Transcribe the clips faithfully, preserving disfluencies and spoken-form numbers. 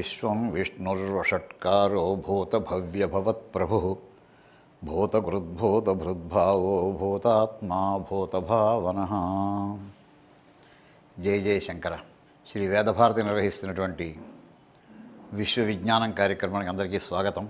విశ్వం విష్ణుర్వషట్కారో భూతభవ్యభవత్ప్రభుః భూతకృద్భూతభృద్భావో భూతాత్మా భూతభావనః. జయ జయ శంకర. శ్రీ వేదభారతి నిర్వహిస్తున్నటువంటి విశ్వ విజ్ఞానం కార్యక్రమానికి అందరికీ స్వాగతం.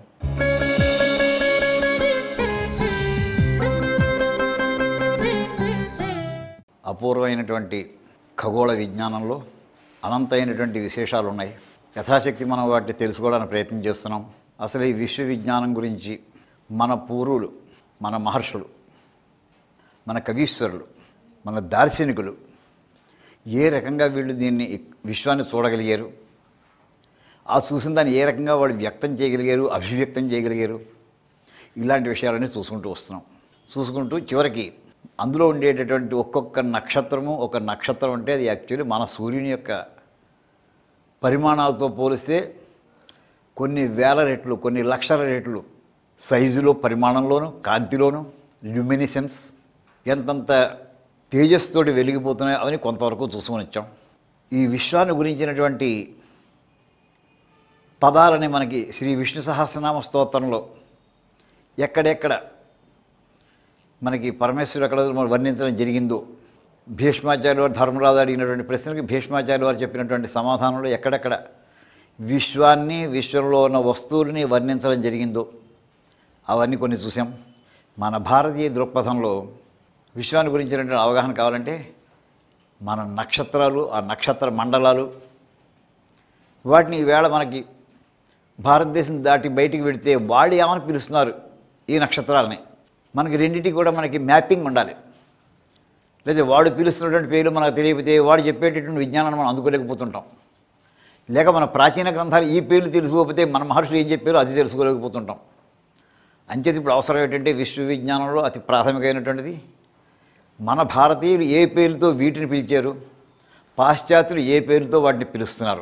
అపూర్వమైనటువంటి ఖగోళ విజ్ఞానంలో అనంతమైనటువంటి విశేషాలు ఉన్నాయి. యథాశక్తి మనం వాటిని తెలుసుకోవడానికి ప్రయత్నం చేస్తున్నాం. అసలు ఈ విశ్వ విజ్ఞానం గురించి మన పూర్వులు, మన మహర్షులు, మన కవీశ్వరులు, మన దార్శనికులు ఏ రకంగా వీళ్ళు దీన్ని విశ్వాన్ని చూడగలిగారు, ఆ చూసిన దాన్ని ఏ రకంగా వాళ్ళు వ్యక్తం చేయగలిగారు, అభివ్యక్తం చేయగలిగారు, ఇలాంటి విషయాలన్నీ చూసుకుంటూ వస్తున్నాం. చూసుకుంటూ చివరికి అందులో ఉండేటటువంటి ఒక్కొక్క నక్షత్రము, ఒక నక్షత్రం అంటే అది యాక్చువల్లీ మన సూర్యుని యొక్క పరిమాణాలతో పోలిస్తే కొన్ని వేల రెట్లు, కొన్ని లక్షల రెట్లు సైజులో, పరిమాణంలోనూ, కాంతిలోనూ, ల్యూమినిసెన్స్ ఎంతంత తేజస్సుతోటి వెలిగిపోతున్నాయో అవన్నీ కొంతవరకు చూసుకొని వచ్చాం. ఈ విశ్వాన్ని గురించినటువంటి పదాలని మనకి శ్రీ విష్ణు సహస్రనామ స్తోత్రంలో ఎక్కడెక్కడ మనకి పరమేశ్వరుడు ఎక్కడ వర్ణించడం జరిగిందో, భీష్మాచార్య వారు ధర్మరాజు అడిగినటువంటి ప్రశ్నకి భీష్మాచార్య వారు చెప్పినటువంటి సమాధానంలో ఎక్కడెక్కడ విశ్వాన్ని, విశ్వంలో ఉన్న వస్తువులని వర్ణించడం జరిగిందో అవన్నీ కొన్ని చూసాం. మన భారతీయ దృక్పథంలో విశ్వాన్ని గురించినటువంటి అవగాహన కావాలంటే మన నక్షత్రాలు, ఆ నక్షత్ర మండలాలు, వాటిని ఈవేళ మనకి భారతదేశం దాటి బయటికి వెడితే వాళ్ళు ఏమని పిలుస్తున్నారు ఈ నక్షత్రాలని, మనకి రెండింటికి కూడా మనకి మ్యాపింగ్ ఉండాలి. లేదా వాడు పిలుస్తున్నటువంటి పేర్లు మనకు తెలియకపోతే వాడు చెప్పేటటువంటి విజ్ఞానాన్ని మనం అందుకోలేకపోతుంటాం. లేక మన ప్రాచీన గ్రంథాలు ఈ పేర్లు తెలుసుకోకపోతే మన మహర్షులు ఏం చెప్పారో అది తెలుసుకోలేకపోతుంటాం. అంచేది ఇప్పుడు అవసరం ఏంటంటే విశ్వ విజ్ఞానంలో అతి ప్రాథమికమైనటువంటిది మన భారతీయులు ఏ పేరుతో వీటిని పిలిచారు, పాశ్చాత్యులు ఏ పేరుతో వాటిని పిలుస్తున్నారు,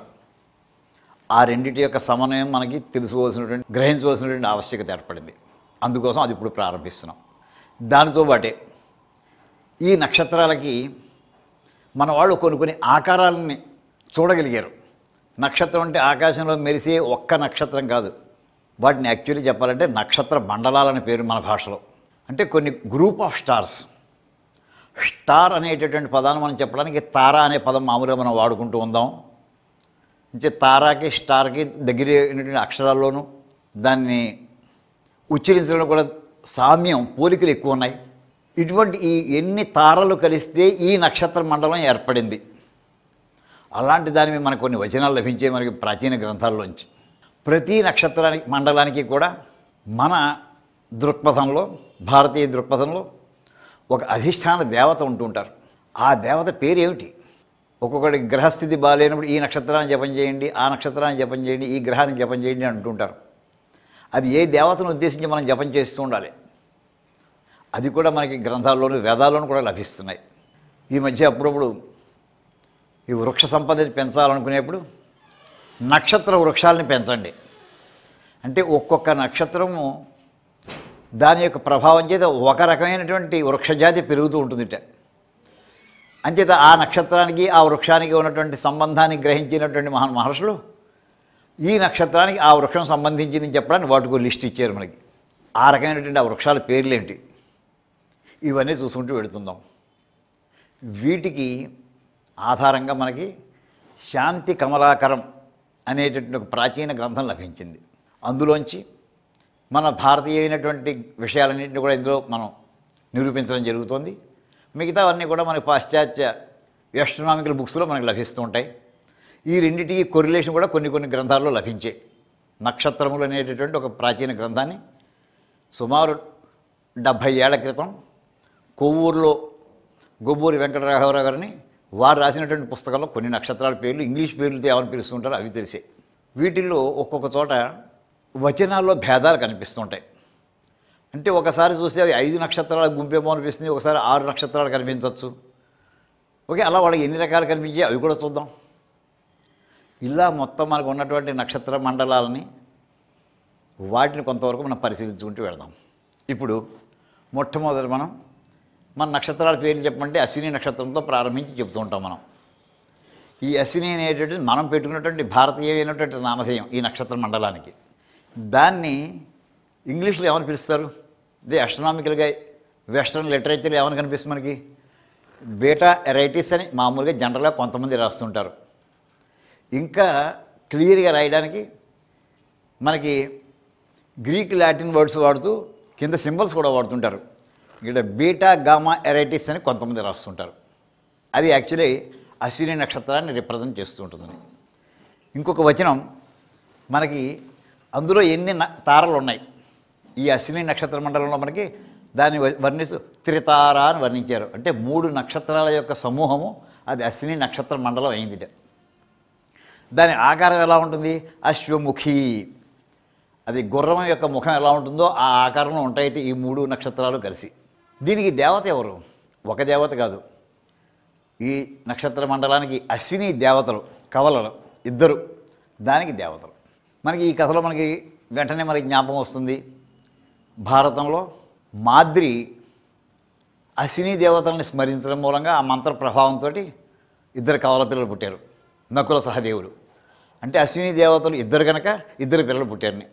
ఆ రెండింటి యొక్క సమన్వయం మనకి తెలుసుకోవాల్సినటువంటి, గ్రహించవలసినటువంటి ఆవశ్యకత ఏర్పడింది. అందుకోసం అది ఇప్పుడు ప్రారంభిస్తున్నాం. దానితో పాటే ఈ నక్షత్రాలకి మన వాళ్ళు కొన్ని కొన్ని ఆకారాలని చూడగలిగారు. నక్షత్రం అంటే ఆకాశంలో మెరిసే ఒక్క నక్షత్రం కాదు, వాటిని యాక్చువల్లీ చెప్పాలంటే నక్షత్ర మండలాలని పేరు మన భాషలో. అంటే కొన్ని గ్రూప్ ఆఫ్ స్టార్స్. స్టార్ అనేటటువంటి పదాన్ని మనం చెప్పడానికి తారా అనే పదం మామూలుగా మనం వాడుకుంటూ ఉందాం. అంటే తారాకి, స్టార్కి దగ్గర అక్షరాల్లోనూ దాన్ని ఉచ్చరించడంలో కూడా సామ్యం, పోలికలు ఎక్కువ ఉన్నాయి. ఇటువంటి ఈ ఎన్ని తారలు కలిస్తే ఈ నక్షత్ర మండలం ఏర్పడింది. అలాంటి దాని మీద మనకు కొన్ని వచనాలు లభించే మనకి ప్రాచీన గ్రంథాల్లోంచి. ప్రతి నక్షత్రానికి, మండలానికి కూడా మన దృక్పథంలో, భారతీయ దృక్పథంలో ఒక అధిష్టాన దేవత ఉంటుంటారు. ఆ దేవత పేరు ఏమిటి? ఒక్కొక్కటి గ్రహస్థితి బాగాలేనప్పుడు ఈ నక్షత్రాన్ని జపం చేయండి, ఆ నక్షత్రాన్ని జపం చేయండి, ఈ గ్రహాన్ని జపం చేయండి అంటుంటారు. అది ఏ దేవతను ఉద్దేశించి మనం జపం చేస్తూ ఉండాలి. అది కూడా మనకి గ్రంథాల్లోనూ, వేదాల్లోనూ కూడా లభిస్తున్నాయి. ఈ మధ్య అప్పుడప్పుడు ఈ వృక్ష సంపదని పెంచాలనుకునేప్పుడు నక్షత్ర వృక్షాలని పెంచండి అంటే ఒక్కొక్క నక్షత్రము దాని యొక్క ప్రభావం చేత ఒక రకమైనటువంటి వృక్షజాతి పెరుగుతూ ఉంటుందిట. అంచేత ఆ నక్షత్రానికి, ఆ వృక్షానికి ఉన్నటువంటి సంబంధాన్ని గ్రహించినటువంటి మహా మహర్షులు ఈ నక్షత్రానికి ఆ వృక్షం సంబంధించింది చెప్పడానికి వాటికి లిస్ట్ ఇచ్చారు మనకి. ఆ రకమైనటువంటి ఆ వృక్షాల పేర్లేంటి, ఇవన్నీ చూసుకుంటూ వెళుతుందాం. వీటికి ఆధారంగా మనకి శాంతి కమలాకరం అనేటటువంటి ఒక ప్రాచీన గ్రంథం లభించింది. అందులోంచి మన భారతీయ అయినటువంటి విషయాలన్నింటినీ కూడా ఇందులో మనం నిరూపించడం జరుగుతుంది. మిగతావన్నీ కూడా మనకి పాశ్చాత్య ఎస్ట్రోనామికల్ బుక్స్లో మనకు లభిస్తూ ఉంటాయి. ఈ రెండింటికి కొరిలేషన్ కూడా కొన్ని కొన్ని గ్రంథాల్లో లభించే. నక్షత్రములు అనేటటువంటి ఒక ప్రాచీన గ్రంథాన్ని సుమారు డెబ్భై ఏళ్ల క్రితం కొవ్వూరులో గొబ్బూరి వెంకటరాఘవరావు గారిని వారు రాసినటువంటి పుస్తకంలో కొన్ని నక్షత్రాల పేర్లు ఇంగ్లీష్ పేర్లతో ఎవరిని పిలుస్తుంటారో అవి తెలిసే. వీటిల్లో ఒక్కొక్క చోట వచనాల్లో భేదాలు కనిపిస్తుంటాయి. అంటే ఒకసారి చూస్తే అవి ఐదు నక్షత్రాల గుంపేమో అనిపిస్తుంది, ఒకసారి ఆరు నక్షత్రాలు కనిపించవచ్చు. ఓకే, అలా వాళ్ళకి ఎన్ని రకాలు కనిపించాయి అవి కూడా చూద్దాం. ఇలా మొత్తం మనకు ఉన్నటువంటి నక్షత్ర మండలాలని వాటిని కొంతవరకు మనం పరిశీలించుకుంటూ వెళదాం. ఇప్పుడు మొట్టమొదటి మనం మన నక్షత్రాల పేర్లు చెప్పమంటే అశ్విని నక్షత్రంతో ప్రారంభించి చెప్తూ ఉంటాం మనం. ఈ అశ్విని అనేటువంటిది మనం పెట్టుకున్నటువంటి భారతీయమైనటువంటి నామధేయం ఈ నక్షత్ర మండలానికి. దాన్ని ఇంగ్లీష్లో ఏమని పిలుస్తారు? ఇది అస్ట్రానామికల్గా వెస్ట్రన్ లిటరేచర్ ఏమని కనిపిస్తుంది మనకి? బీటా ఎరైటిస్ అని మామూలుగా జనరల్గా కొంతమంది రాస్తుంటారు. ఇంకా క్లియర్గా రాయడానికి మనకి గ్రీక్ లాటిన్ వర్డ్స్ వాడుతూ కింద సింబల్స్ కూడా వాడుతుంటారు. ఇక్కడ బీటా గామా ఎరైటిస్ అని కొంతమంది రాస్తుంటారు. అది యాక్చువల్లీ అశ్విని నక్షత్రాన్ని రిప్రజెంట్ చేస్తూ ఉంటుందని. ఇంకొక వచనం మనకి అందులో ఎన్ని తారలు ఉన్నాయి ఈ అశ్విని నక్షత్ర మండలంలో మనకి దాన్ని వర్ణిస్తూ త్రితార అని వర్ణించారు. అంటే మూడు నక్షత్రాల యొక్క సమూహము అది అశ్విని నక్షత్ర మండలం అయింది. దాని ఆకారం ఎలా ఉంటుంది? అశ్వముఖి. అది గుర్రం యొక్క ముఖం ఎలా ఉంటుందో ఆ ఆకారంలో ఉంటాయి ఈ మూడు నక్షత్రాలు కలిసి. దీనికి దేవత ఎవరు? ఒక దేవత కాదు. ఈ నక్షత్ర మండలానికి అశ్విని దేవతలు కవలలు ఇద్దరు, దానికి దేవతలు. మనకి ఈ కథలో మనకి వెంటనే మనకి జ్ఞాపకం వస్తుంది, భారతంలో మాద్రి అశ్విని దేవతల్ని స్మరించడం మూలంగా ఆ మంత్ర ప్రభావంతో ఇద్దరు కవల పిల్లలు పుట్టారు, నకుల సహదేవులు. అంటే అశ్విని దేవతలు ఇద్దరు కనుక ఇద్దరు పిల్లలు పుట్టారని.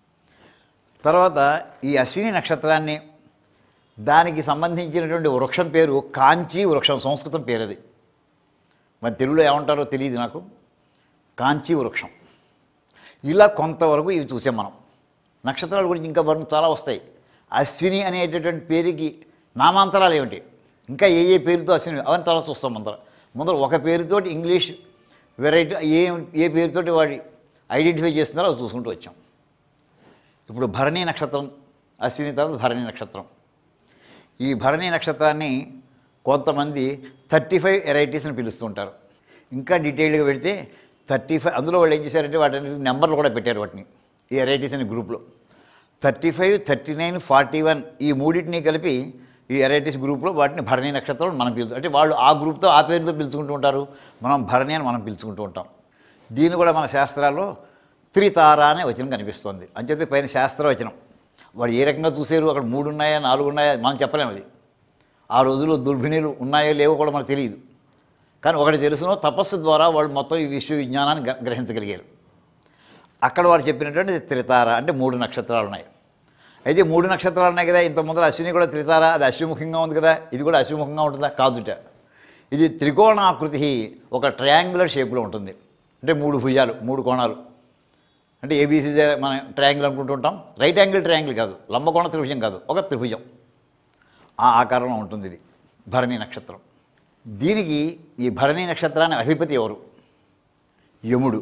తర్వాత ఈ అశ్విని నక్షత్రాన్ని దానికి సంబంధించినటువంటి వృక్షం పేరు కాంచీ వృక్షం, సంస్కృతం పేరు అది. మరి తెలుగులో ఏమంటారో తెలియదు నాకు. కాంచీ వృక్షం. ఇలా కొంతవరకు ఇవి చూసాం మనం. నక్షత్రాల గురించి ఇంకా వర్ణం చాలా వస్తాయి. అశ్విని అనేటటువంటి పేరుకి నామాంతరాలు ఏమిటి, ఇంకా ఏ ఏ పేరుతో అశ్విని అవన్నీ తర్వాత చూస్తాం. ముందర ముందర ఒక పేరుతోటి ఇంగ్లీష్ వెరైటీ ఏ ఏ పేరుతోటి వాడి ఐడెంటిఫై చేస్తున్నారో అది చూసుకుంటూ వచ్చాం. ఇప్పుడు భరణీ నక్షత్రం, అశ్విని తర్వాత భరణీ నక్షత్రం. ఈ భరణీ నక్షత్రాన్ని కొంతమంది థర్టీ ఫైవ్ వెరైటీస్ అని పిలుస్తుంటారు. ఇంకా డీటెయిల్గా పెడితే థర్టీ ఫైవ్ అందులో వాళ్ళు ఏం చేశారంటే వాటిని నెంబర్లు కూడా పెట్టారు వాటిని ఈ వెరైటీస్ అనే గ్రూప్లో. Thirty five thirty nine forty one ఈ మూడింటిని కలిపి ఈ వెరైటీస్ గ్రూప్లో వాటిని భరణీ నక్షత్రం మనం పిలుచు అంటే వాళ్ళు ఆ గ్రూప్తో ఆ పేరుతో పిలుచుకుంటూ ఉంటారు, మనం భరణి అని మనం పిలుచుకుంటూ ఉంటాం. దీన్ని కూడా మన శాస్త్రాల్లో త్రితార అనే వచనం కనిపిస్తుంది. అంచేతే పైన శాస్త్ర వచనం. వాడు ఏ రకంగా చూసారు, అక్కడ మూడు ఉన్నాయా నాలుగు ఉన్నాయా మనం చెప్పలేము. అది ఆ రోజుల్లో దుర్భిణీలు ఉన్నాయో లేవో కూడా మనకు తెలియదు. కానీ ఒకటి తెలుసునో తపస్సు ద్వారా వాళ్ళు మొత్తం ఈ విశ్వ విజ్ఞానాన్ని గ్రహించగలిగారు. అక్కడ వాడు చెప్పినటువంటి త్రితార అంటే మూడు నక్షత్రాలు ఉన్నాయి. అయితే మూడు నక్షత్రాలు ఉన్నాయి కదా, ఇంత ముందర అశ్విని కూడా త్రితార, అది అశ్వముఖంగా ఉంది కదా, ఇది కూడా అశ్వముఖంగా ఉంటుందా? కాదుట. ఇది త్రికోణాకృతి, ఒక ట్రయాంగులర్ షేప్లో ఉంటుంది. అంటే మూడు భుజాలు, మూడు కోణాలు. అంటే ఏబీసీ మనం ట్రయాంగిల్ అనుకుంటూ ఉంటాం. రైట్ యాంగిల్ ట్రయాంగిల్ కాదు, లంబకోణ త్రిభుజం కాదు, ఒక త్రిభుజం ఆ ఆకారంలో ఉంటుంది ఇది భరణీ నక్షత్రం. దీనికి ఈ భరణీ నక్షత్రానికి అధిపతి ఎవరు? యముడు.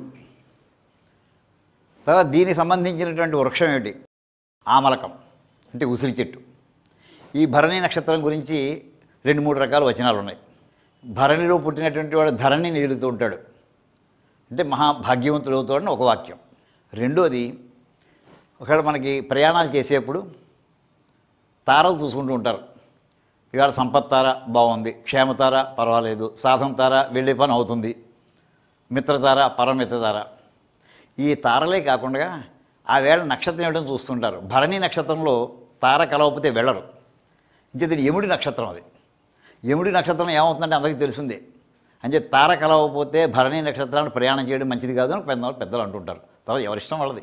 తర్వాత దీనికి సంబంధించినటువంటి వృక్షం ఏమిటి? ఆమలకం అంటే ఉసిరి చెట్టు. ఈ భరణీ నక్షత్రం గురించి రెండు మూడు రకాల వచనాలు ఉన్నాయి. భరణిలో పుట్టినటువంటి వాడు ధరణిని ఏలుతూ ఉంటాడు, అంటే మహాభాగ్యవంతుడు అవుతాడని ఒక వాక్యం. రెండోది, ఒకవేళ మనకి ప్రయాణాలు చేసేప్పుడు తారలు చూసుకుంటూ ఉంటారు. ఇవాళ సంపత్తార బాగుంది, క్షేమతార పర్వాలేదు, సాధనతార వెళ్ళే పని అవుతుంది, మిత్రతార పరమిత్రతార. ఈ తారలే కాకుండా ఆ వేళ నక్షత్రం ఏమిటో చూస్తుంటారు. భరణీ నక్షత్రంలో తార కలవకపోతే వెళ్ళరు. ఇంకేది యముడి నక్షత్రం. అది యముడి నక్షత్రం ఏమవుతుందంటే అందరికీ తెలిసిందే. అంటే తార కలవకపోతే భరణీ నక్షత్రాన్ని ప్రయాణం చేయడం మంచిది కాదు అని పెద్దవాళ్ళు పెద్దలు అంటుంటారు. తర్వాత ఎవరిష్టం వాళ్ళది.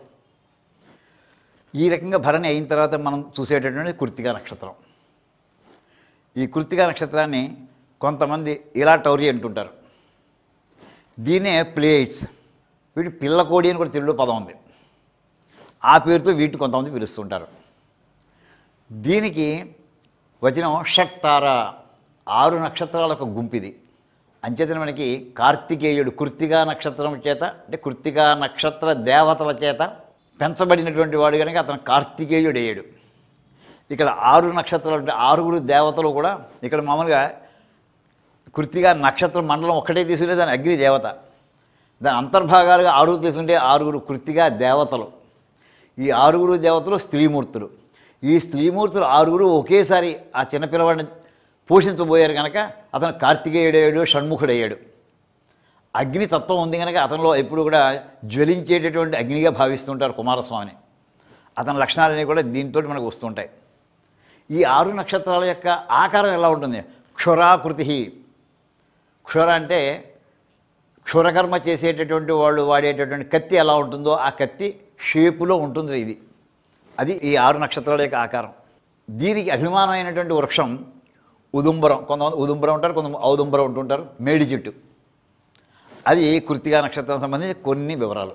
ఈ రకంగా భరణి అయిన తర్వాత మనం చూసేటటువంటి కృత్తికా నక్షత్రం. ఈ కృత్తికా నక్షత్రాన్ని కొంతమంది ఇలా టౌరి అంటుంటారు. దీన్నే ప్లేట్స్, వీటి పిల్లకోడి అని కూడా తెలుగులో పదం ఉంది. ఆ పేరుతో వీటిని కొంతమంది పిలుస్తుంటారు. దీనికి వచనం షట్తార, ఆరు నక్షత్రాల ఒక గుంపిది. అంచేతనే మనకి కార్తికేయుడు కృత్తికా నక్షత్రం చేత అంటే కృత్తికా నక్షత్ర దేవతల చేత పెంచబడినటువంటి వాడు కనుక అతను కార్తికేయుడు అయ్యాడు. ఇక్కడ ఆరు నక్షత్రాలు అంటే ఆరుగురు దేవతలు కూడా ఇక్కడ మామూలుగా కృత్తికా నక్షత్ర మండలం ఒక్కటే తీసుకునే దాని అగ్ని దేవత, దాని అంతర్భాగాలుగా ఆరుగురు తీసుకుంటే ఆరుగురు కృత్తికా దేవతలు. ఈ ఆరుగురు దేవతలు స్త్రీమూర్తులు. ఈ స్త్రీమూర్తులు ఆరుగురు ఒకేసారి ఆ చిన్నపిల్లవాడిని పోషించబోయారు కనుక అతను కార్తికేయుడయ్యాడు, షణ్ముఖుడయ్యాడు. అగ్నితత్వం ఉంది కనుక అతనిలో ఎప్పుడు కూడా జ్వలించేటటువంటి అగ్నిగా భావిస్తుంటారు కుమారస్వామిని. అతని లక్షణాలన్నీ కూడా దీంతో మనకు వస్తుంటాయి. ఈ ఆరు నక్షత్రాల యొక్క ఆకారం ఎలా ఉంటుంది? క్షురాకృతి. క్షుర అంటే క్షురకర్మ చేసేటటువంటి వాళ్ళు వాడేటటువంటి కత్తి ఎలా ఉంటుందో ఆ కత్తి షేపులో ఉంటుంది ఇది. అది ఈ ఆరు నక్షత్రాల యొక్క ఆకారం. దీనికి అభిమానమైనటువంటి వృక్షం ఉదుంబరం. కొంతమంది ఉదుంబరం ఉంటారు, కొంతమంది ఔదుంబరం ఉంటుంటారు, మేడి చెట్టు. అది కృత్తికా నక్షత్రం సంబంధించి కొన్ని వివరాలు.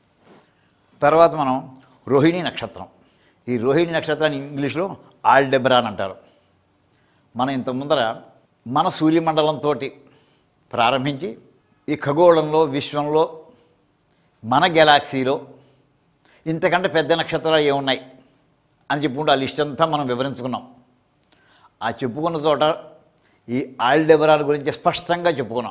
తర్వాత మనం రోహిణి నక్షత్రం. ఈ రోహిణి నక్షత్రాన్ని ఇంగ్లీష్లో ఆల్డెబ్రా అని అంటారు. మనం ఇంత ముందర మన సూర్యమండలంతో ప్రారంభించి ఈ ఖగోళంలో, విశ్వంలో, మన గెలాక్సీలో ఇంతకంటే పెద్ద నక్షత్రాలు ఏమున్నాయి అని చెప్పుకుంటూ ఆ లిస్ట్ అంతా మనం వివరించుకున్నాం. ఆ చెప్పుకున్న చోట ఈ ఆల్డెబరాల గురించి స్పష్టంగా చెప్పుకున్నాం.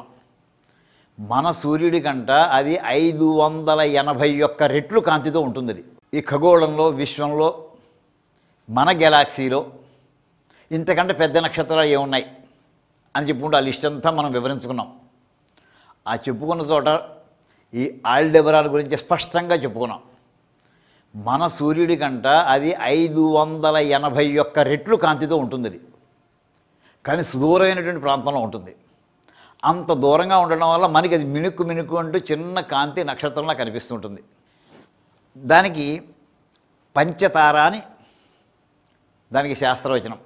మన సూర్యుడి కంట అది ఐదు వందల ఎనభై ఒక్క రెట్లు కాంతితో ఉంటుంది. అది ఈ ఖగోళంలో, విశ్వంలో, మన గెలాక్సీలో ఇంతకంటే పెద్ద నక్షత్రాలు ఏమున్నాయి అని చెప్పుకుంటూ ఆ లిస్ట్ అంతా మనం వివరించుకున్నాం. ఆ చెప్పుకున్న చోట ఈ ఆల్డెబరాల గురించి స్పష్టంగా చెప్పుకున్నాం. మన సూర్యుడి కంట అది ఐదు వందల ఎనభై ఒక్క రెట్లు కాంతితో ఉంటుంది. అది కానీ సుదూరమైనటువంటి ప్రాంతంలో ఉంటుంది. అంత దూరంగా ఉండడం వల్ల మనకి అది మినుక్కు మినుక్కు అంటూ చిన్న కాంతి నక్షత్రంలా కనిపిస్తుంటుంది. దానికి పంచతార అని దానికి శాస్త్రవచనం.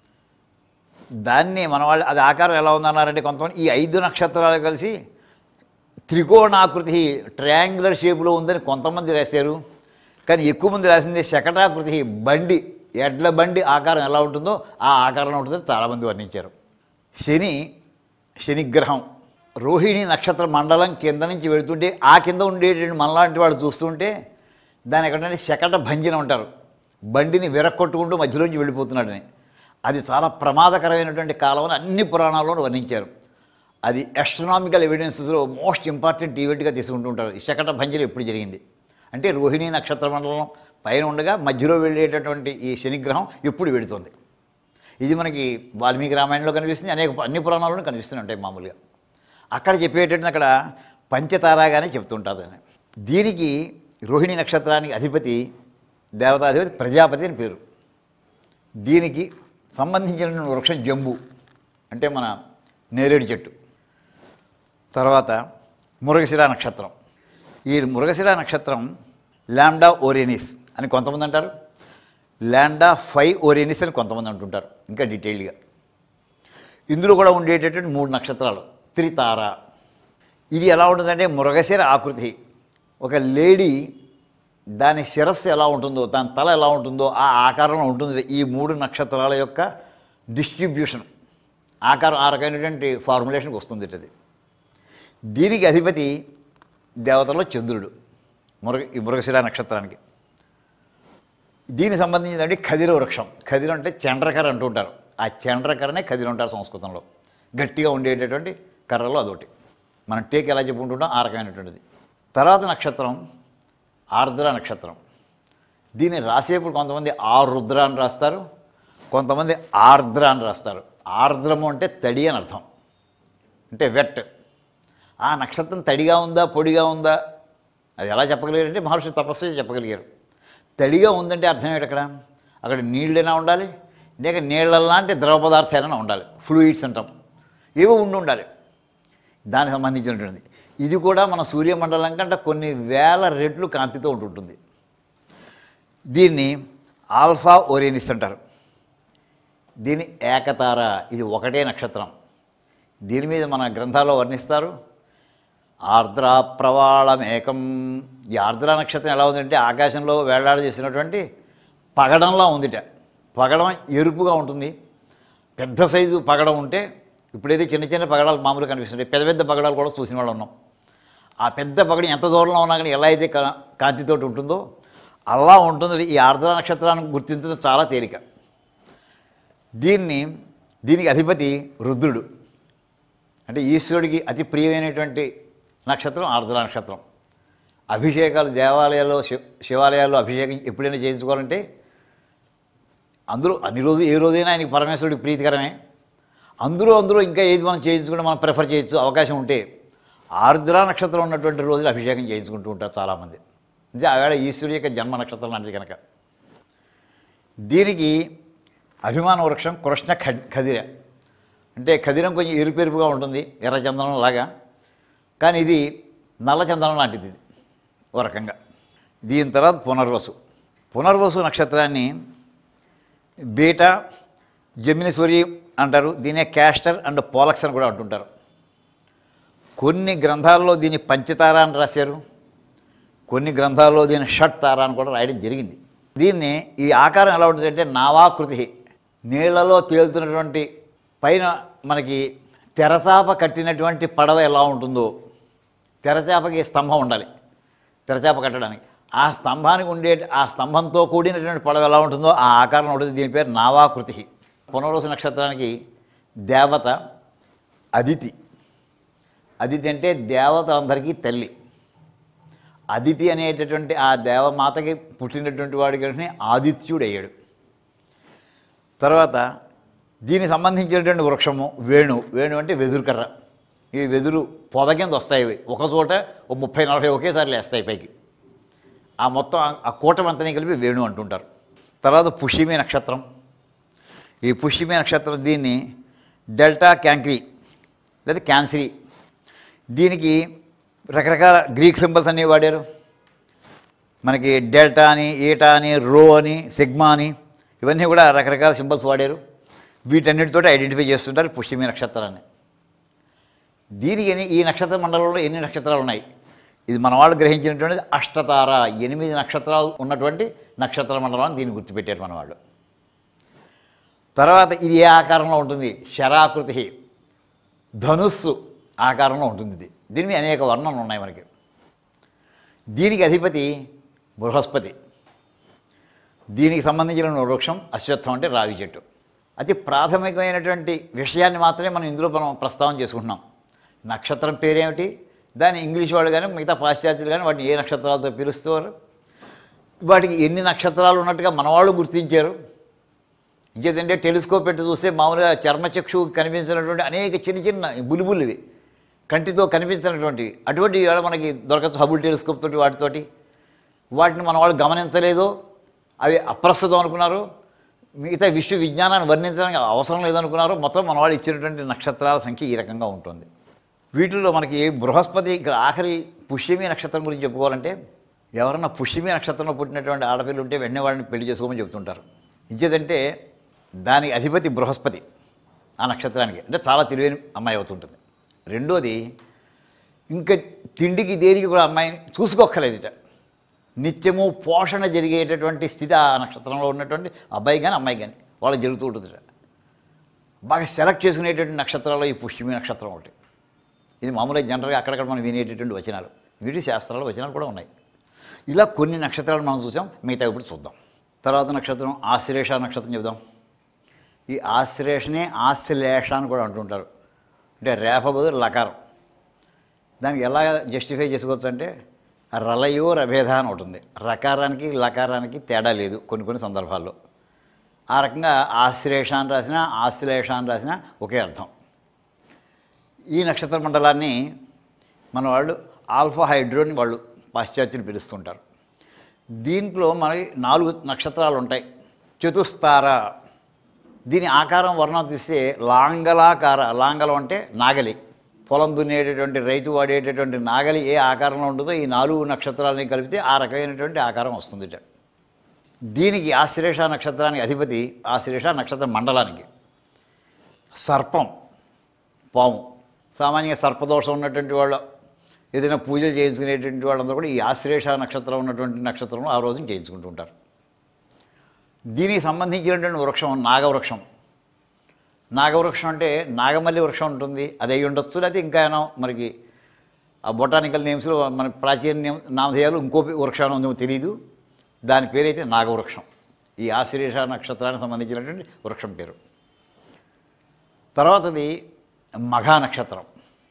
దాన్ని మన వాళ్ళు అది ఆకారం ఎలా ఉందన్నారంటే కొంతమంది ఈ ఐదు నక్షత్రాలు కలిసి త్రికోణాకృతి ట్రయాంగులర్ షేపులో ఉందని కొంతమంది రాశారు. కానీ ఎక్కువ మంది రాసింది శకటాకృతి బండి, ఎడ్ల బండి ఆకారం ఎలా ఉంటుందో ఆ ఆకారంలో ఉంటుందని చాలామంది వర్ణించారు. శని శనిగ్రహం రోహిణి నక్షత్ర మండలం కింద నుంచి వెళుతుంటే ఆ కింద ఉండేటువంటి మనలాంటి వాళ్ళు చూస్తుంటే దాని ఎక్కడంటే శకట భంజన ఉంటారు. బండిని విరక్కొట్టుకుంటూ మధ్యలోంచి వెళ్ళిపోతున్నాడని. అది చాలా ప్రమాదకరమైనటువంటి కాలం అని అన్ని పురాణాల్లో వర్ణించారు. అది ఆస్ట్రనామికల్ ఎవిడెన్సెస్లో మోస్ట్ ఇంపార్టెంట్ ఈవెంట్గా తీసుకుంటూ ఉంటారు. ఈ శకట భంజన ఎప్పుడు జరిగింది అంటే రోహిణి నక్షత్ర మండలం పైన ఉండగా మధ్యలో వెళ్ళేటటువంటి ఈ శనిగ్రహం ఎప్పుడు వెళుతుంది. ఇది మనకి వాల్మీకి రామాయణంలో కనిపిస్తుంది, అనేక అన్ని పురాణాల్లోనూ కనిపిస్తూనే ఉంటాయి మామూలుగా. అక్కడ చెప్పేటట్టు అక్కడ పంచతారాగానే చెప్తుంటుంది. దీనికి రోహిణి నక్షత్రానికి అధిపతి దేవతాధిపతి ప్రజాపతి అని పేరు. దీనికి సంబంధించిన వృక్షం జంబు అంటే మన నేరేడు చెట్టు. తర్వాత మృగశిర నక్షత్రం. ఈ మృగశిర నక్షత్రం ల్యాండా ఓరియనిస్ అని కొంతమంది అంటారు, ల్యాండా ఫై ఓరియనిస్ అని కొంతమంది అంటుంటారు ఇంకా డీటెయిల్గా. ఇందులో కూడా ఉండేటటువంటి మూడు నక్షత్రాలు త్రితార. ఇది ఎలా ఉంటుందంటే మృగశిర ఆకృతి. ఒక లేడీ దాని శిరస్సు ఎలా ఉంటుందో, దాని తల ఎలా ఉంటుందో ఆ ఆకారంలో ఉంటుంది. ఈ మూడు నక్షత్రాల యొక్క డిస్ట్రిబ్యూషన్ ఆకారం ఆ రకమైనటువంటి ఫార్ములేషన్కి వస్తుంది. ఇది దీనికి అధిపతి దేవతల్లో చంద్రుడు మృగ ఈ మృగశిర నక్షత్రానికి. దీనికి సంబంధించిందంటే ఖదిర వృక్షం. ఖదిర అంటే చండ్రకర్ర అంటూ ఉంటారు. ఆ చండ్రకర్రనే ఖదిర ఉంటారు సంస్కృతంలో. గట్టిగా ఉండేటటువంటి కర్రలో అదొకటి. మనం టేక్ ఎలా చెప్పుకుంటుంటాం ఆ రకమైనటువంటిది. తర్వాత నక్షత్రం ఆర్ద్ర నక్షత్రం. దీన్ని రాసేప్పుడు కొంతమంది ఆరుద్ర అని రాస్తారు, కొంతమంది ఆర్ద్ర అని రాస్తారు. ఆర్ద్రము అంటే తడి అని అర్థం, అంటే వెట్. ఆ నక్షత్రం తడిగా ఉందా పొడిగా ఉందా అది ఎలా చెప్పగలిగారంటే మహర్షి తపస్సు చెప్పగలిగారు. తడిగా ఉందంటే అర్థం ఏంటి, అక్కడ అక్కడ నీళ్ళైనా ఉండాలి, లేక నీళ్ళలాంటి ద్రవ పదార్థాలైనా ఉండాలి, ఫ్లూయిడ్స్ అంటాం, ఏవో ఉండి ఉండాలి. దానికి సంబంధించినటువంటిది. ఇది కూడా మన సూర్యమండలం కంటే కొన్ని వేల రెట్లు కాంతితో ఉంటుంటుంది. దీన్ని ఆల్ఫా ఓరియనిస్ అంటారు. దీని ఏకతార. ఇది ఒకటే నక్షత్రం. దీని మీద మన గ్రంథాల్లో వర్ణిస్తారు. ఆర్ద్ర ప్రవాళమేకం. ఈ ఆర్ద్ర నక్షత్రం ఎలా ఉందంటే ఆకాశంలో వేలాడదీసినటువంటి పగడంలా ఉందిట. పగడం ఎరుపుగా ఉంటుంది. పెద్ద సైజు పగడం ఉంటే ఇప్పుడైతే చిన్న చిన్న పగడాలు మామూలుగా కనిపిస్తుంటాయి, పెద్ద పెద్ద పగడాలు కూడా చూసిన వాళ్ళు ఉన్నాం. ఆ పెద్ద పగడం ఎంత దూరంలో ఉన్నా కానీ ఎలా అయితే కాంతితోటి ఉంటుందో అలా ఉంటుంది. ఈ ఆర్ద్ర నక్షత్రాన్ని గుర్తించడం చాలా తేలిక. దీన్ని దీనికి అధిపతి రుద్రుడు, అంటే ఈశ్వరుడికి అతి ప్రియమైనటువంటి నక్షత్రం ఆర్ద్ర నక్షత్రం. అభిషేకాలు దేవాలయాల్లో శివాలయాల్లో అభిషేకం ఎప్పుడైనా చేయించుకోవాలంటే అందులో అన్ని రోజులు ఏ రోజైనా ఆయనకి పరమేశ్వరుడికి ప్రీతికరమే. అందులో అందులో ఇంకా ఏది మనం చేయించుకుంటే మనం ప్రిఫర్ చేయొచ్చు అవకాశం ఉంటే ఆర్ద్ర నక్షత్రం ఉన్నటువంటి రోజులు అభిషేకం చేయించుకుంటూ ఉంటారు చాలామంది. అంటే ఆవేళ ఈశ్వరుడి యొక్క జన్మ నక్షత్రం లాంటిది కనుక. దీనికి అభిమాన వృక్షం కృష్ణ ఖ ఖదిర. అంటే ఖదిరం కొంచెం ఎరుపెరుపుగా ఉంటుంది, ఎర్రచందనం లాగా. కానీ ఇది నల్లచందనం లాంటిది, ఇది ఓ రకంగా. దీని తర్వాత పునర్వసు. పునర్వసు నక్షత్రాన్ని బీటా జెమిని సూర్య అంటారు. దీనే క్యాస్టర్ అండ్ పోలక్స్ అని కూడా అంటుంటారు. కొన్ని గ్రంథాల్లో దీన్ని పంచతార అని రాశారు, కొన్ని గ్రంథాల్లో దీన్ని షట్ తార అని కూడా రాయడం జరిగింది. దీన్ని ఈ ఆకారం ఎలా ఉంటుందంటే నావాకృతి, నీళ్లలో తేలుతున్నటువంటి పైన మనకి తెరచాప కట్టినటువంటి పడవ ఎలా ఉంటుందో, తెరచాపకి స్తంభం ఉండాలి తెరచాప కట్టడానికి, ఆ స్తంభానికి ఉండే ఆ స్తంభంతో కూడినటువంటి పడవ ఎలా ఉంటుందో ఆ ఆకారం ఉంటుంది. దీని పేరు నావాకృతి. పునర్వసు నక్షత్రానికి దేవత అదితి. అదితి అంటే దేవతలందరికీ తల్లి. అదితి అనేటటువంటి ఆ దేవమాతకి పుట్టినటువంటి వాడి కలిసి ఆదిత్యుడు అయ్యాడు. తర్వాత దీనికి సంబంధించినటువంటి వృక్షము వేణు. వేణు అంటే వెదురుకర్ర. ఈ వెదురు పొద కింద వస్తాయి. ఇవి ఒక చోట ఒక ముప్పై నలభై ఒకేసారి లేస్తాయి పైకి. ఆ మొత్తం ఆ కూటమంతని కలిపి వేణు అంటుంటారు. తర్వాత పుష్యమి నక్షత్రం. ఈ పుష్యమి నక్షత్రం దీన్ని డెల్టా క్యాంక్రీ లేదా క్యాన్సరీ. దీనికి రకరకాల గ్రీక్ సింబల్స్ అన్నీ వాడారు. మనకి డెల్టా అని, ఈటా అని, రో అని, సిగ్మా అని, ఇవన్నీ కూడా రకరకాల సింబల్స్ వాడారు. వీటన్నిటితో ఐడెంటిఫై చేస్తుంటారు పుష్యమి నక్షత్రాన్ని. దీనికి ఈ నక్షత్ర మండలంలో ఎన్ని నక్షత్రాలు ఉన్నాయి? ఇది మన వాళ్ళు గ్రహించినటువంటిది అష్టతార, ఎనిమిది నక్షత్రాలు ఉన్నటువంటి నక్షత్ర మండలం దీన్ని గుర్తుపెట్టారు మన వాళ్ళు. తర్వాత ఇది ఏ ఆకారంలో ఉంటుంది? శరాకృతి, ధనుస్సు ఆకారంలో ఉంటుంది. ఇది దీని మీద అనేక వర్ణనలు ఉన్నాయి మనకి. దీనికి అధిపతి బృహస్పతి. దీనికి సంబంధించిన వృక్షం అశ్వత్థం అంటే రావి చెట్టు. అతి ప్రాథమికమైనటువంటి విషయాన్ని మాత్రమే మనం ఇందులో మనం ప్రస్తావన చేసుకుంటున్నాం. నక్షత్రం పేరేమిటి, దాని ఇంగ్లీష్ వాళ్ళు కానీ మిగతా పాశ్చాత్యులు కానీ వాటిని ఏ నక్షత్రాలతో పిలుస్తారు, వాటికి ఎన్ని నక్షత్రాలు ఉన్నట్టుగా మనవాళ్ళు గుర్తించారు. ఇంకేదంటే టెలిస్కోప్ పెట్టి చూస్తే మామూలుగా చర్మచక్షు కనిపించినటువంటి అనేక చిన్న చిన్న బులిబులివి, కంటితో కనిపించినటువంటివి, అటువంటివి కూడా మనకి దొరకచ్చు హబుల్ టెలిస్కోప్ తోటి. వాటితోటి వాటిని మన వాళ్ళు గమనించలేదు, అవి అప్రస్తుతం అనుకున్నారు, మిగతా విశ్వ విజ్ఞానాన్ని వర్ణించడానికి అవసరం లేదనుకున్నారు. మొత్తం మన వాళ్ళు ఇచ్చినటువంటి నక్షత్రాల సంఖ్య ఈ రకంగా ఉంటుంది. వీటిల్లో మనకి బృహస్పతి, ఇక్కడ ఆఖరి పుష్యమి నక్షత్రం గురించి చెప్పుకోవాలంటే, ఎవరన్నా పుష్యమి నక్షత్రంలో పుట్టినటువంటి ఆడపిల్లలు ఉంటే వెంటనే వాళ్ళని పెళ్లి చేసుకోమని చెప్తుంటారు. ఇంకేదంటే దానికి అధిపతి బృహస్పతి ఆ నక్షత్రానికి, అంటే చాలా తెలివైన అమ్మాయి అవుతుంటుంది. రెండోది ఇంకా తిండికి దేనికి కూడా అమ్మాయిని చూసుకోక్కర్లేదుట, నిత్యము పోషణ జరిగేటటువంటి స్థితి ఆ నక్షత్రంలో ఉన్నటువంటి అబ్బాయి కానీ అమ్మాయి కానీ వాళ్ళకి జరుగుతూ ఉంటుందిట. బాగా సెలెక్ట్ చేసుకునేటువంటి నక్షత్రాల్లో ఈ పుష్యమి నక్షత్రం ఒకటి. ఇది మామూలుగా జనరల్గా అక్కడక్కడ మనం వినేటటువంటి వచనాలు, వీటి శాస్త్రాలు వచనాలు కూడా ఉన్నాయి. ఇలా కొన్ని నక్షత్రాలు మనం చూసాం, మిగతా ఇప్పుడు చూద్దాం. తర్వాత నక్షత్రం ఆశ్లేష నక్షత్రం చెబుదాం. ఈ ఆశ్లేషనే ఆశ్లేష అని కూడా అంటుంటారు, అంటే రేప బదులు లకారం. దానికి ఎలా జస్టిఫై చేసుకోవచ్చు అంటే రలయో రభేద అని ఉంటుంది. రకారానికి లకారానికి తేడా లేదు కొన్ని కొన్ని సందర్భాల్లో. ఆ రకంగా ఆశ్లేష అని రాసినా ఆశ్లేష అని రాసినా ఒకే అర్థం. ఈ నక్షత్ర మండలాన్ని మన వాళ్ళు ఆల్ఫా హైడ్రో అని వాళ్ళు పాశ్చాత్యులు పిలుస్తుంటారు. దీంట్లో మనకి నాలుగు నక్షత్రాలు ఉంటాయి. చతుస్తార. దీని ఆకారం వర్ణం తీస్తే లాంగలాకార. లాంగలం అంటే నాగలి, పొలం దున్నేటటువంటి రైతు వాడేటటువంటి నాగలి ఏ ఆకారంలో ఉంటుందో ఈ నాలుగు నక్షత్రాలని కలిపితే ఆ రకమైనటువంటి ఆకారం వస్తుంది. దీనికి ఆశ్లేష నక్షత్రానికి అధిపతి, ఆశ్లేష నక్షత్ర మండలానికి సర్పం, పాము. సామాన్యంగా సర్పదోషం ఉన్నటువంటి వాళ్ళు ఏదైనా పూజలు చేయించుకునేటువంటి వాళ్ళందరూ కూడా ఈ ఆశ్లేష నక్షత్రం ఉన్నటువంటి నక్షత్రంలో ఆ రోజున చేయించుకుంటూ ఉంటారు. దీనికి సంబంధించినటువంటి వృక్షం నాగవృక్షం. నాగవృక్షం అంటే నాగమల్లి వృక్షం ఉంటుంది, అది అయి ఉండొచ్చు, లేకపోతే ఇంకా ఏమో మనకి ఆ బొటానికల్ నేమ్స్లో మన ప్రాచీన నామధేయాలు ఇంకో వృక్షాన్ని ఉందేమో తెలియదు. దాని పేరైతే నాగవృక్షం. ఈ ఆశ్లేష నక్షత్రానికి సంబంధించినటువంటి వృక్షం పేరు. తర్వాతది మఘా నక్షత్రం.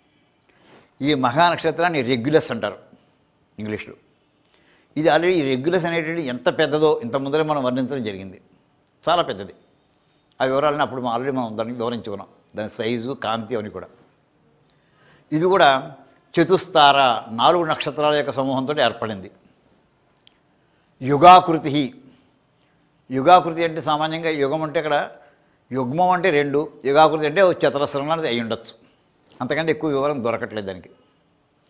ఈ మఘా నక్షత్రాన్ని రెగ్యులస్ అంటారు ఇంగ్లీష్లో. ఇది ఆల్రెడీ ఈ రెగ్యులస్ అనేటువంటి ఎంత పెద్దదో ఇంత ముందరే మనం వర్ణించడం జరిగింది, చాలా పెద్దది. ఆ వివరాలను అప్పుడు మనం ఆల్రెడీ మనం దాన్ని వివరించుకున్నాం, దాని సైజు, కాంతి అని కూడా. ఇది కూడా చతుస్తార, నాలుగు నక్షత్రాల యొక్క సమూహంతో ఏర్పడింది. యుగాకృతి. యుగాకృతి అంటే సామాన్యంగా యుగం అంటే ఇక్కడ యుగ్మం అంటే రెండు, యుగాకృతి అంటే చతురస్రం అనేది అయి ఉండొచ్చు. అంతకంటే ఎక్కువ వివరం దొరకట్లేదు దానికి.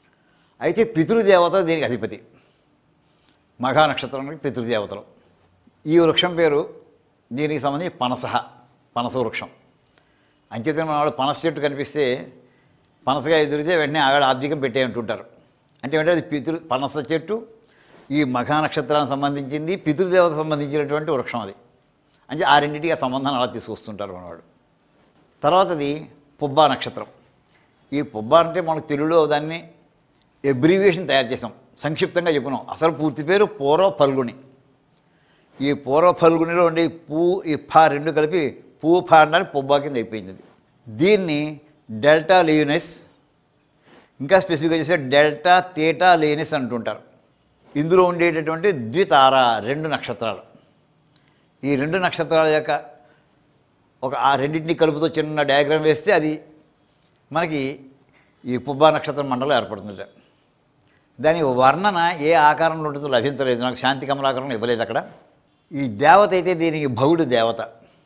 అయితే పితృదేవత దీనికి అధిపతి, మఘా నక్షత్రానికి పితృదేవతలు. ఈ వృక్షం పేరు దీనికి సంబంధించి పనస, పనస వృక్షం. అంచేతనే మనవాడు పనస చెట్టు కనిపిస్తే పనసగా ఎదురితే వెంటనే ఆవిడ ఆబ్జికం పెట్టే అంటుంటారు. అంటే ఏంటంటే అది పితృ పనస చెట్టు, ఈ మఘా నక్షత్రానికి సంబంధించింది, పితృదేవత సంబంధించినటువంటి వృక్షం అది. అంటే ఆ రెండింటికి ఆ సంబంధాన్ని అలా తీసుకొస్తుంటారు మనవాడు. తర్వాతది పుబ్బా నక్షత్రం. ఈ పుబ్బా అంటే మనకు తెలుగులో దాన్ని ఎబ్రివియేషన్ తయారు చేసాం, సంక్షిప్తంగా చెప్పుకున్నాం. అసలు పూర్తి పేరు పూర్వ ఫల్గుణి. ఈ పూర్వ ఫల్గుణిలో ఉండే పూ ఈ ఫా రెండు కలిపి పూ ఫా అనడానికి పుబ్బా కింద అయిపోయింది. దీన్ని డెల్టా లియోనెస్, ఇంకా స్పెసిఫిక్గా చేస్తే డెల్టా థీటా లియోనెస్ అంటుంటారు. ఇందులో ఉండేటటువంటి ద్వితార రెండు నక్షత్రాలు. ఈ రెండు నక్షత్రాల యొక్క ఒక ఆ రెండింటిని కలుపుతో చిన్న డయాగ్రామ్ వేస్తే అది మనకి ఈ పుబ్బా నక్షత్ర మండలం ఏర్పడుతుంది. దాని వర్ణన ఏ ఆకారంలో ఉంటుందో లభించలేదు, నాకు శాంతి కమలాకారం ఇవ్వలేదు అక్కడ. ఈ దేవత అయితే దీనికి భవుడు దేవత.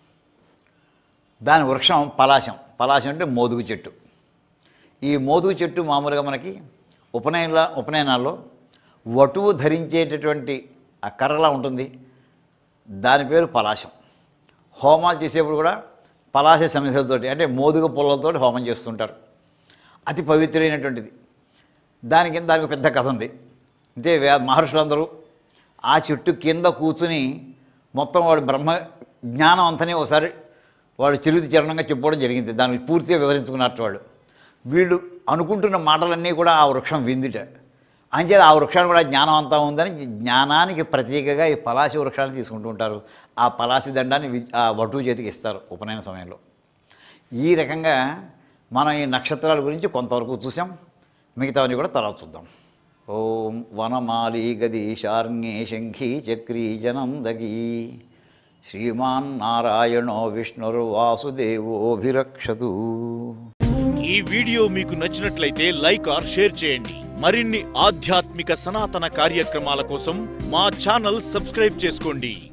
దాని వృక్షం పలాశం. పలాశం అంటే మోదుగు చెట్టు. ఈ మోదుగు చెట్టు మామూలుగా మనకి ఉపనయన ఉపనయనాల్లో వటువు ధరించేటటువంటి ఆ కర్రలా ఉంటుంది, దాని పేరు పలాశం. హోమాలు చేసేప్పుడు కూడా పలాశ సమిధలతోటి అంటే మోదుగ పుల్లలతో హోమం చేస్తుంటారు. అతి పవిత్రమైనటువంటిది. దానికి దానికి పెద్ద కథ ఉంది. అంటే మహర్షులందరూ ఆ చెట్టు కింద కూర్చుని మొత్తం వాడు బ్రహ్మ జ్ఞానం అంతనే ఒకసారి వాడు చిరుతి చరణంగా చెప్పుకోవడం జరిగింది. దానికి పూర్తిగా వివరించుకున్నట్టు వాళ్ళు వీళ్ళు అనుకుంటున్న మాటలన్నీ కూడా ఆ వృక్షం విందుట. అంచేత ఆ వృక్షాన్ని కూడా జ్ఞానం అంతా ఉందని జ్ఞానానికి ప్రతీకగా ఈ పలాసి వృక్షాన్ని తీసుకుంటూ ఉంటారు. ఆ పలాసి దండాన్ని ఆ వటువు చేతికి ఇస్తారు ఉపనయన సమయంలో. ఈ రకంగా మనం ఈ నక్షత్రాల గురించి కొంతవరకు చూసాం. మిగతావన్నీ కూడా తర్వాత చూద్దాం. ఓం వనమాలి గదీశార్ణ్యే శంఖీ చక్రీ జనందగీ శ్రీమాన్ నారాయణో విష్ణుర్వాసుదేవోభిరక్షతు. ఈ వీడియో మీకు నచ్చినట్లయితే లైక్ ఆర్ షేర్ చేయండి. మరిన్ని ఆధ్యాత్మిక సనాతన కార్యక్రమాల కోసం మా ఛానల్ సబ్స్క్రైబ్ చేసుకోండి.